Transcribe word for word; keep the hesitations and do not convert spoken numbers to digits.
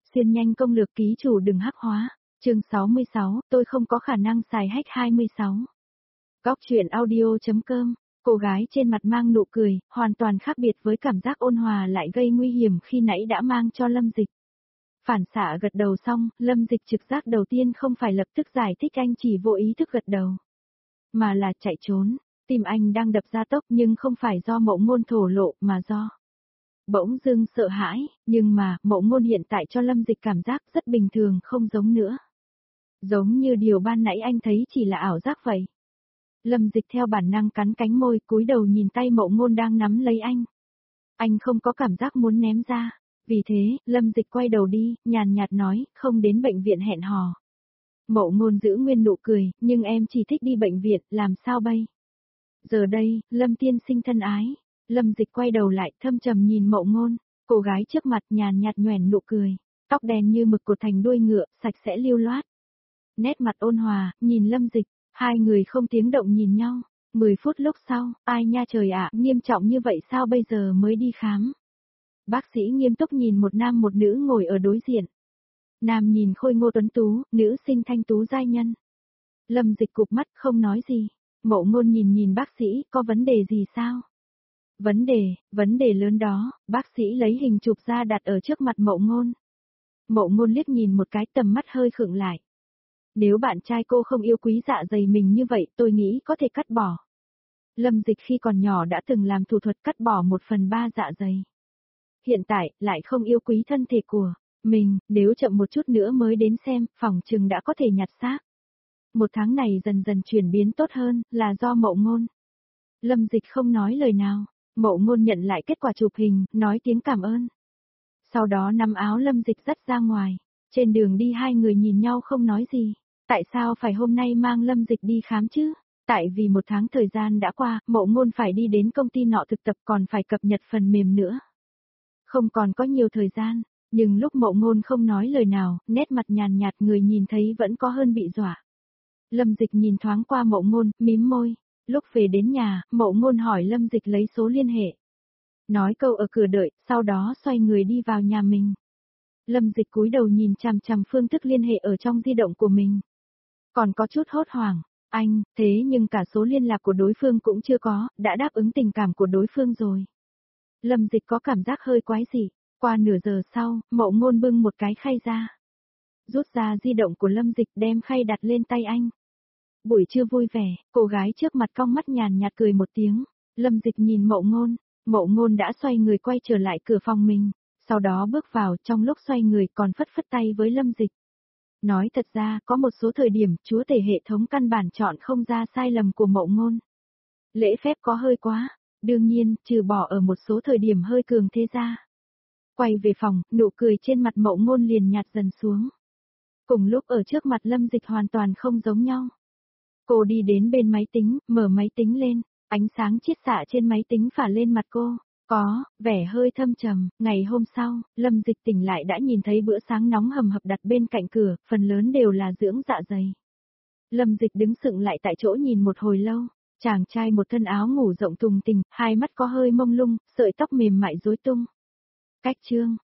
Xuyên nhanh công lược ký chủ đừng hắc hóa. Chương sáu mươi sáu, tôi không có khả năng xài hack hai mươi sáu. Góc truyện audio.com, cô gái trên mặt mang nụ cười, hoàn toàn khác biệt với cảm giác ôn hòa lại gây nguy hiểm khi nãy đã mang cho Lâm Dịch. Phản xạ gật đầu xong, Lâm Dịch trực giác đầu tiên không phải lập tức giải thích anh chỉ vô ý thức gật đầu, mà là chạy trốn. Tim anh đang đập ra tốc nhưng không phải do Mộ Ngôn thổ lộ mà do bỗng dưng sợ hãi, nhưng mà Mộ Ngôn hiện tại cho Lâm Dịch cảm giác rất bình thường, không giống nữa. Giống như điều ban nãy anh thấy chỉ là ảo giác vậy. Lâm Dịch theo bản năng cắn cánh môi, cúi đầu nhìn tay Mộ Ngôn đang nắm lấy anh. Anh không có cảm giác muốn ném ra, vì thế, Lâm Dịch quay đầu đi, nhàn nhạt nói, không đến bệnh viện hẹn hò. Mộ Ngôn giữ nguyên nụ cười, nhưng em chỉ thích đi bệnh viện, làm sao bây? Giờ đây, Lâm tiên sinh thân ái. Lâm Dịch quay đầu lại, thâm trầm nhìn Mộ Ngôn, cô gái trước mặt nhàn nhạt nhoẻn nụ cười, tóc đen như mực cột thành đuôi ngựa, sạch sẽ lưu loát. Nét mặt ôn hòa, nhìn Lâm Dịch, hai người không tiếng động nhìn nhau. Mười phút lúc sau, ai nha trời ạ, nghiêm trọng như vậy sao bây giờ mới đi khám? Bác sĩ nghiêm túc nhìn một nam một nữ ngồi ở đối diện. Nam nhìn khôi ngô tuấn tú, nữ sinh thanh tú giai nhân. Lâm Dịch cụp mắt không nói gì. Mộ Ngôn nhìn nhìn bác sĩ, có vấn đề gì sao? Vấn đề, vấn đề lớn đó, bác sĩ lấy hình chụp ra đặt ở trước mặt Mộ Ngôn. Mộ Ngôn liếc nhìn một cái, tầm mắt hơi khựng lại. Nếu bạn trai cô không yêu quý dạ dày mình như vậy, tôi nghĩ có thể cắt bỏ. Lâm Dịch khi còn nhỏ đã từng làm thủ thuật cắt bỏ một phần ba dạ dày. Hiện tại, lại không yêu quý thân thể của mình, nếu chậm một chút nữa mới đến xem, phòng chừng đã có thể nhặt xác. Một tháng này dần dần chuyển biến tốt hơn, là do Mộ Ngôn. Lâm Dịch không nói lời nào, Mộ Ngôn nhận lại kết quả chụp hình, nói tiếng cảm ơn. Sau đó nắm áo Lâm Dịch dắt ra ngoài, trên đường đi hai người nhìn nhau không nói gì. Tại sao phải hôm nay mang Lâm Dịch đi khám chứ? Tại vì một tháng thời gian đã qua, Mộ Ngôn phải đi đến công ty nọ thực tập còn phải cập nhật phần mềm nữa. Không còn có nhiều thời gian, nhưng lúc Mộ Ngôn không nói lời nào, nét mặt nhàn nhạt người nhìn thấy vẫn có hơn bị dọa. Lâm Dịch nhìn thoáng qua Mộ Ngôn, mím môi. Lúc về đến nhà, Mộ Ngôn hỏi Lâm Dịch lấy số liên hệ. Nói câu ở cửa đợi, sau đó xoay người đi vào nhà mình. Lâm Dịch cúi đầu nhìn chằm chằm phương thức liên hệ ở trong di động của mình. Còn có chút hốt hoảng, anh, thế nhưng cả số liên lạc của đối phương cũng chưa có, đã đáp ứng tình cảm của đối phương rồi. Lâm Dịch có cảm giác hơi quái dị, qua nửa giờ sau, Mộ Ngôn bưng một cái khay ra. Rút ra di động của Lâm Dịch đem khay đặt lên tay anh. Buổi trưa vui vẻ, cô gái trước mặt cong mắt nhàn nhạt cười một tiếng. Lâm Dịch nhìn Mộ Ngôn, Mộ Ngôn đã xoay người quay trở lại cửa phòng mình, sau đó bước vào, trong lúc xoay người còn phất phất tay với Lâm Dịch. Nói thật ra, có một số thời điểm, chúa tể hệ thống căn bản chọn không ra sai lầm của Mộ Ngôn. Lễ phép có hơi quá, đương nhiên, trừ bỏ ở một số thời điểm hơi cường thế ra. Quay về phòng, nụ cười trên mặt Mộ Ngôn liền nhạt dần xuống. Cùng lúc ở trước mặt Lâm Dịch hoàn toàn không giống nhau. Cô đi đến bên máy tính, mở máy tính lên, ánh sáng chiết xạ trên máy tính phả lên mặt cô. Có vẻ hơi thâm trầm. Ngày hôm sau, Lâm Dịch tỉnh lại đã nhìn thấy bữa sáng nóng hầm hập đặt bên cạnh cửa, phần lớn đều là dưỡng dạ dày. Lâm Dịch đứng sững lại tại chỗ nhìn một hồi lâu. Chàng trai một thân áo ngủ rộng tùng tình, hai mắt có hơi mông lung, sợi tóc mềm mại rối tung. Cách chương